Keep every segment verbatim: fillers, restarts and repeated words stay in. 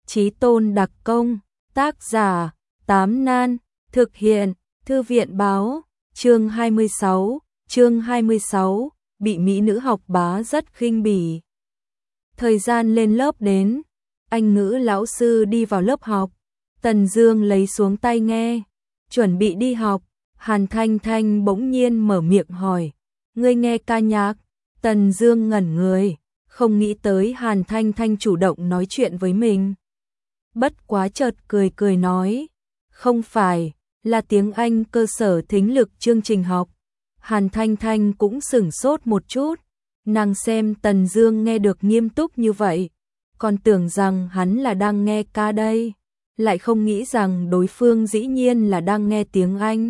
Chí tôn đặc công, tác giả, Tám Nan, thực hiện, Thư viện báo, chương hai mươi sáu, chương hai mươi sáu, bị mỹ nữ học bá rất khinh bỉ. Thời gian lên lớp đến, Anh ngữ lão sư đi vào lớp học, Tần Dương lấy xuống tai nghe, chuẩn bị đi học, Hàn Thanh Thanh bỗng nhiên mở miệng hỏi, ngươi nghe ca nhạc? Tần Dương ngẩn người, không nghĩ tới Hàn Thanh Thanh chủ động nói chuyện với mình. Bất quá chợt cười cười nói, không phải, là tiếng Anh cơ sở thính lực chương trình học. Hàn Thanh Thanh cũng sửng sốt một chút, nàng xem Tần Dương nghe được nghiêm túc như vậy, còn tưởng rằng hắn là đang nghe ca đây, lại không nghĩ rằng đối phương dĩ nhiên là đang nghe tiếng Anh.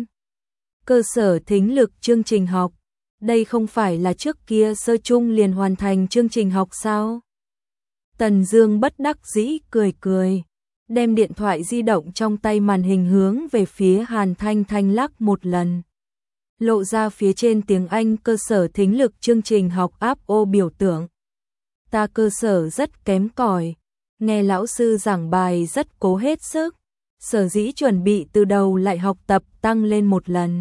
Cơ sở thính lực chương trình học, đây không phải là trước kia sơ trung liền hoàn thành chương trình học sao? Tần Dương bất đắc dĩ cười cười, đem điện thoại di động trong tay màn hình hướng về phía Hàn Thanh Thanh lắc một lần. Lộ ra phía trên tiếng Anh cơ sở thính lực chương trình học áp ô biểu tượng. Ta cơ sở rất kém cỏi, nghe lão sư giảng bài rất cố hết sức, sở dĩ chuẩn bị từ đầu lại học tập tăng lên một lần.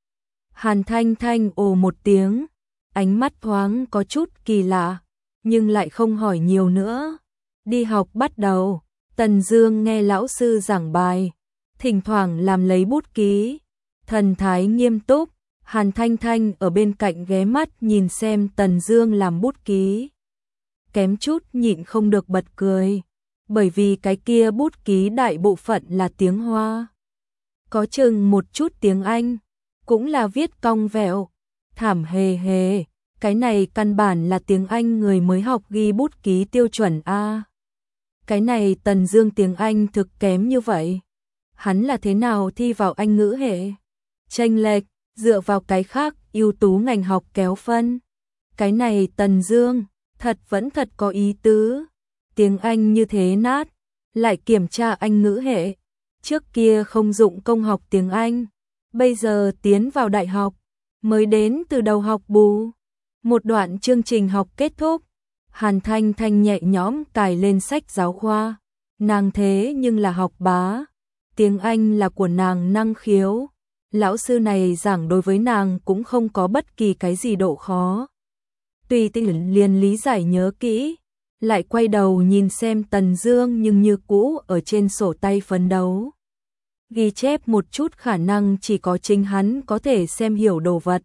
Hàn Thanh Thanh ồ một tiếng, ánh mắt thoáng có chút kỳ lạ, nhưng lại không hỏi nhiều nữa. Đi học bắt đầu, Tần Dương nghe lão sư giảng bài, thỉnh thoảng làm lấy bút ký, thần thái nghiêm túc. Hàn Thanh Thanh ở bên cạnh ghé mắt nhìn xem Tần Dương làm bút ký, kém chút nhịn không được bật cười, bởi vì cái kia bút ký đại bộ phận là tiếng Hoa, có chừng một chút tiếng Anh, cũng là viết cong vẹo, thảm hề hề, cái này căn bản là tiếng Anh người mới học ghi bút ký tiêu chuẩn a. Cái này Tần Dương tiếng Anh thực kém như vậy, hắn là thế nào thi vào Anh ngữ hệ? Chênh lệch, dựa vào cái khác ưu tú ngành học kéo phân. Cái này Tần Dương, thật vẫn thật có ý tứ. Tiếng Anh như thế nát, lại kiểm tra Anh ngữ hệ. Trước kia không dụng công học tiếng Anh, bây giờ tiến vào đại học, mới đến từ đầu học bù. Một đoạn chương trình học kết thúc, Hàn Thanh Thanh nhẹ nhõm cài lên sách giáo khoa. Nàng thế nhưng là học bá, tiếng Anh là của nàng năng khiếu. Lão sư này giảng đối với nàng cũng không có bất kỳ cái gì độ khó. Tùy tiện liền lý giải nhớ kỹ, lại quay đầu nhìn xem Tần Dương nhưng như cũ ở trên sổ tay phấn đấu. Ghi chép một chút khả năng chỉ có chính hắn có thể xem hiểu đồ vật.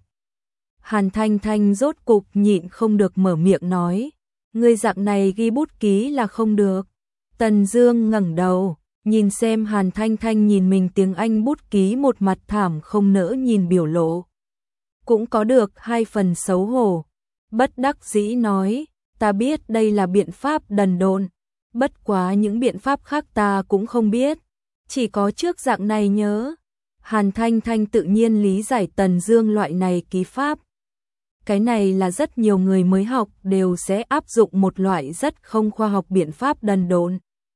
Hàn Thanh Thanh rốt cục nhịn không được mở miệng nói, ngươi dạng này ghi bút ký là không được. Tần Dương ngẩng đầu, nhìn xem Hàn Thanh Thanh nhìn mình tiếng Anh bút ký một mặt thảm không nỡ nhìn biểu lộ. Cũng có được hai phần xấu hổ. Bất đắc dĩ nói, ta biết đây là biện pháp đần độn, bất quá những biện pháp khác ta cũng không biết, chỉ có trước dạng này nhớ. Hàn Thanh Thanh tự nhiên lý giải Tần Dương loại này ký pháp. Cái này là rất nhiều người mới học đều sẽ áp dụng một loại rất không khoa học biện pháp đần độn.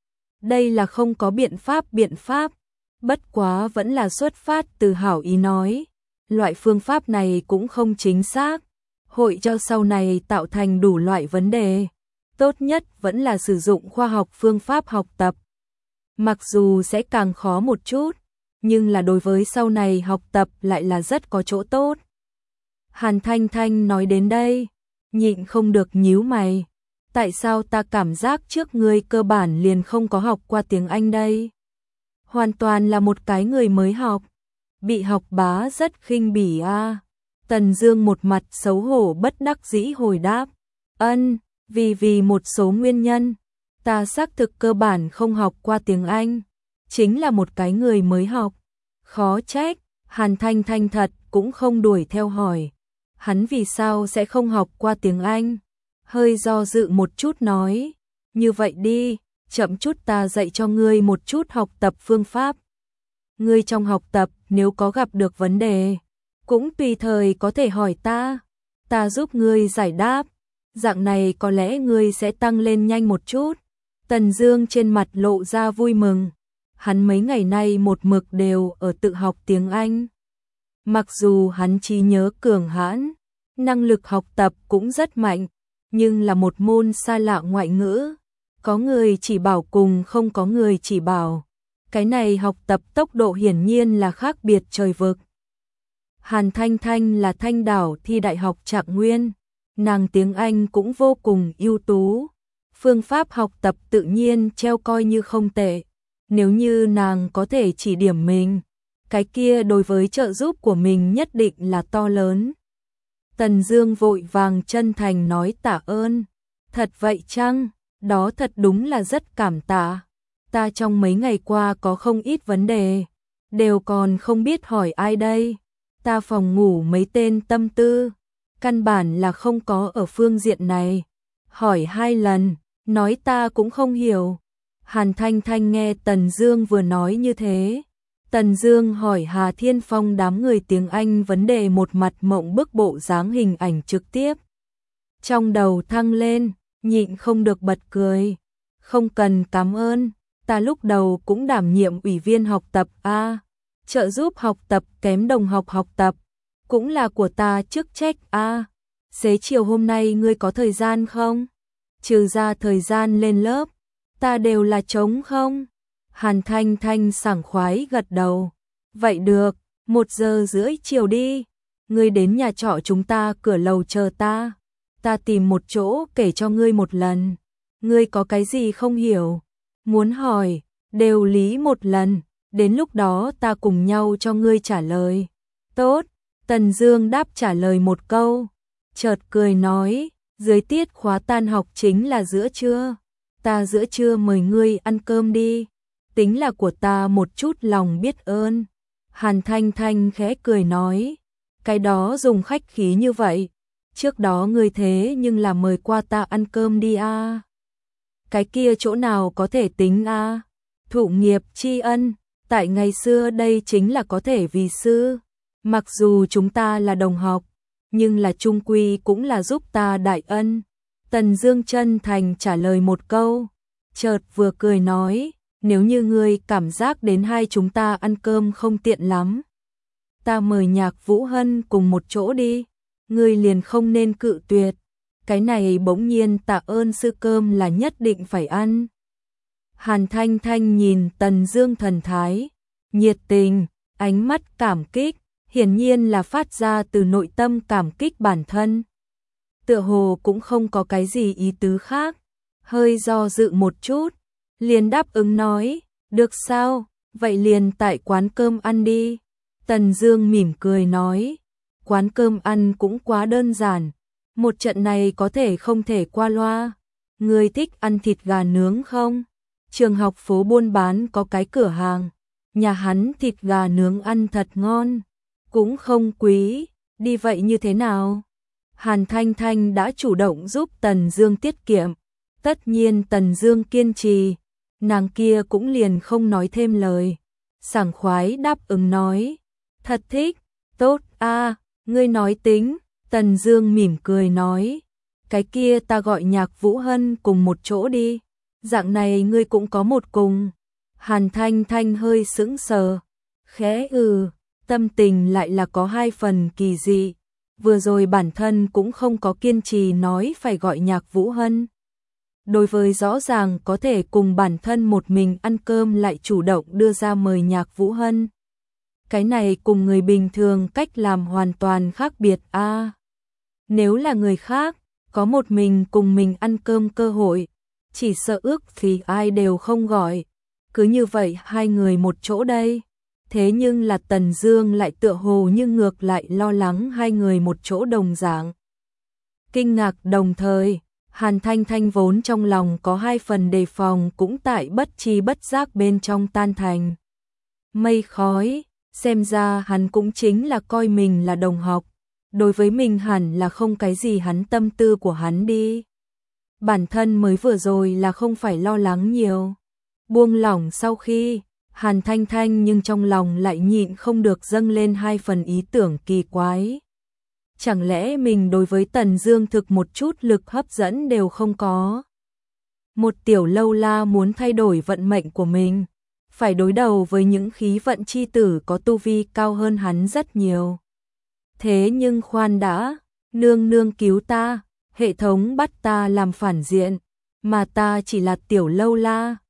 Đây là không có biện pháp biện pháp, bất quá vẫn là xuất phát từ hảo ý nói. Loại phương pháp này cũng không chính xác, hội cho sau này tạo thành đủ loại vấn đề. Tốt nhất vẫn là sử dụng khoa học phương pháp học tập. Mặc dù sẽ càng khó một chút, nhưng là đối với sau này học tập lại là rất có chỗ tốt. Hàn Thanh Thanh nói đến đây, nhịn không được nhíu mày. Tại sao ta cảm giác trước ngươi cơ bản liền không có học qua tiếng Anh đây? Hoàn toàn là một cái người mới học, bị học bá rất khinh bỉ a. À. Tần Dương một mặt xấu hổ bất đắc dĩ hồi đáp, ân, vì vì một số nguyên nhân, ta xác thực cơ bản không học qua tiếng Anh, chính là một cái người mới học. Khó trách. Hàn Thanh Thanh thật cũng không đuổi theo hỏi, hắn vì sao sẽ không học qua tiếng Anh? Hơi do dự một chút nói, như vậy đi, chậm chút ta dạy cho ngươi một chút học tập phương pháp. Ngươi trong học tập nếu có gặp được vấn đề, cũng tùy thời có thể hỏi ta, ta giúp ngươi giải đáp, dạng này có lẽ ngươi sẽ tăng lên nhanh một chút. Tần Dương trên mặt lộ ra vui mừng, hắn mấy ngày nay một mực đều ở tự học tiếng Anh. Mặc dù hắn trí nhớ cường hãn, năng lực học tập cũng rất mạnh, nhưng là một môn xa lạ ngoại ngữ, Có người chỉ bảo cùng không có người chỉ bảo. Cái này học tập tốc độ hiển nhiên là khác biệt trời vực. Hàn Thanh Thanh là Thanh Đảo thi đại học Trạng Nguyên, nàng tiếng Anh cũng vô cùng ưu tú. Phương pháp học tập tự nhiên treo coi như không tệ. Nếu như nàng có thể chỉ điểm mình, cái kia đối với trợ giúp của mình nhất định là to lớn. Tần Dương vội vàng chân thành nói tạ ơn. Thật vậy chăng? Đó thật đúng là rất cảm tạ. Ta trong mấy ngày qua có không ít vấn đề, đều còn không biết hỏi ai đây. Ta phòng ngủ mấy tên tâm tư, căn bản là không có ở phương diện này. Hỏi hai lần, nói ta cũng không hiểu. Hàn Thanh Thanh nghe Tần Dương vừa nói như thế. Tần Dương hỏi Hà Thiên Phong đám người tiếng Anh vấn đề, một mặt mộng bức bộ dáng hình ảnh trực tiếp. Trong đầu thăng lên, nhịn không được bật cười. Không cần cảm ơn, ta lúc đầu cũng đảm nhiệm ủy viên học tập a, trợ giúp học tập kém đồng học học tập, cũng là của ta chức trách a. Xế chiều hôm nay ngươi có thời gian không? Trừ ra thời gian lên lớp, ta đều là trống không? Hàn Thanh Thanh sảng khoái gật đầu. Vậy được, một giờ rưỡi chiều đi. Ngươi đến nhà trọ chúng ta cửa lầu chờ ta. Ta tìm một chỗ kể cho ngươi một lần. Ngươi có cái gì không hiểu, muốn hỏi, đều lý một lần. Đến lúc đó ta cùng nhau cho ngươi trả lời. Tốt, Tần Dương đáp trả lời một câu. Chợt cười nói, dưới tiết khóa tan học chính là giữa trưa. Ta giữa trưa mời ngươi ăn cơm đi. Tính là của ta một chút lòng biết ơn. Hàn Thanh Thanh khẽ cười nói, cái đó dùng khách khí như vậy. Trước đó ngươi thế nhưng là mời qua ta ăn cơm đi a. À. Cái kia chỗ nào có thể tính a? À. Thụ nghiệp tri ân, tại ngày xưa đây chính là có thể vì sư. Mặc dù chúng ta là đồng học, nhưng là chung quy cũng là giúp ta đại ân. Tần Dương chân thành trả lời một câu, chợt vừa cười nói, nếu như ngươi cảm giác đến hai chúng ta ăn cơm không tiện lắm, ta mời Nhạc Vũ Hân cùng một chỗ đi, ngươi liền không nên cự tuyệt. Cái này bỗng nhiên tạ ơn sư cơm là nhất định phải ăn. Hàn Thanh Thanh nhìn Tần Dương thần thái, nhiệt tình, ánh mắt cảm kích, hiển nhiên là phát ra từ nội tâm cảm kích bản thân. Tựa hồ cũng không có cái gì ý tứ khác, hơi do dự một chút, liền đáp ứng nói, được sao, vậy liền tại quán cơm ăn đi. Tần Dương mỉm cười nói, quán cơm ăn cũng quá đơn giản, một trận này có thể không thể qua loa. Ngươi thích ăn thịt gà nướng không? Trường học phố buôn bán có cái cửa hàng, nhà hắn thịt gà nướng ăn thật ngon, cũng không quý, đi vậy như thế nào? Hàn Thanh Thanh đã chủ động giúp Tần Dương tiết kiệm, tất nhiên Tần Dương kiên trì, nàng kia cũng liền không nói thêm lời, sảng khoái đáp ứng nói, thật thích, tốt a, à, ngươi nói tính. Tần Dương mỉm cười nói, cái kia ta gọi Nhạc Vũ Hân cùng một chỗ đi, dạng này ngươi cũng có một cùng. Hàn Thanh Thanh hơi sững sờ, khẽ ừ, tâm tình lại là có hai phần kỳ dị. Vừa rồi bản thân cũng không có kiên trì nói phải gọi Nhạc Vũ Hân. Đối với rõ ràng có thể cùng bản thân một mình ăn cơm lại chủ động đưa ra mời Nhạc Vũ Hân. Cái này cùng người bình thường cách làm hoàn toàn khác biệt a. À, nếu là người khác, có một mình cùng mình ăn cơm cơ hội, chỉ sợ ước thì ai đều không gọi. Cứ như vậy hai người một chỗ đây. Thế nhưng là Tần Dương lại tựa hồ như ngược lại lo lắng hai người một chỗ đồng dạng. Kinh ngạc đồng thời, Hàn Thanh Thanh vốn trong lòng có hai phần đề phòng cũng tại bất chi bất giác bên trong tan thành mây khói, xem ra hắn cũng chính là coi mình là đồng học, đối với mình hẳn là không cái gì hắn tâm tư của hắn đi. Bản thân mới vừa rồi là không phải lo lắng nhiều. Buông lỏng sau khi, Hàn Thanh Thanh nhưng trong lòng lại nhịn không được dâng lên hai phần ý tưởng kỳ quái. Chẳng lẽ mình đối với Tần Dương thực một chút lực hấp dẫn đều không có? Một tiểu lâu la muốn thay đổi vận mệnh của mình, phải đối đầu với những khí vận chi tử có tu vi cao hơn hắn rất nhiều. Thế nhưng khoan đã, nương nương cứu ta, hệ thống bắt ta làm phản diện, mà ta chỉ là tiểu lâu la.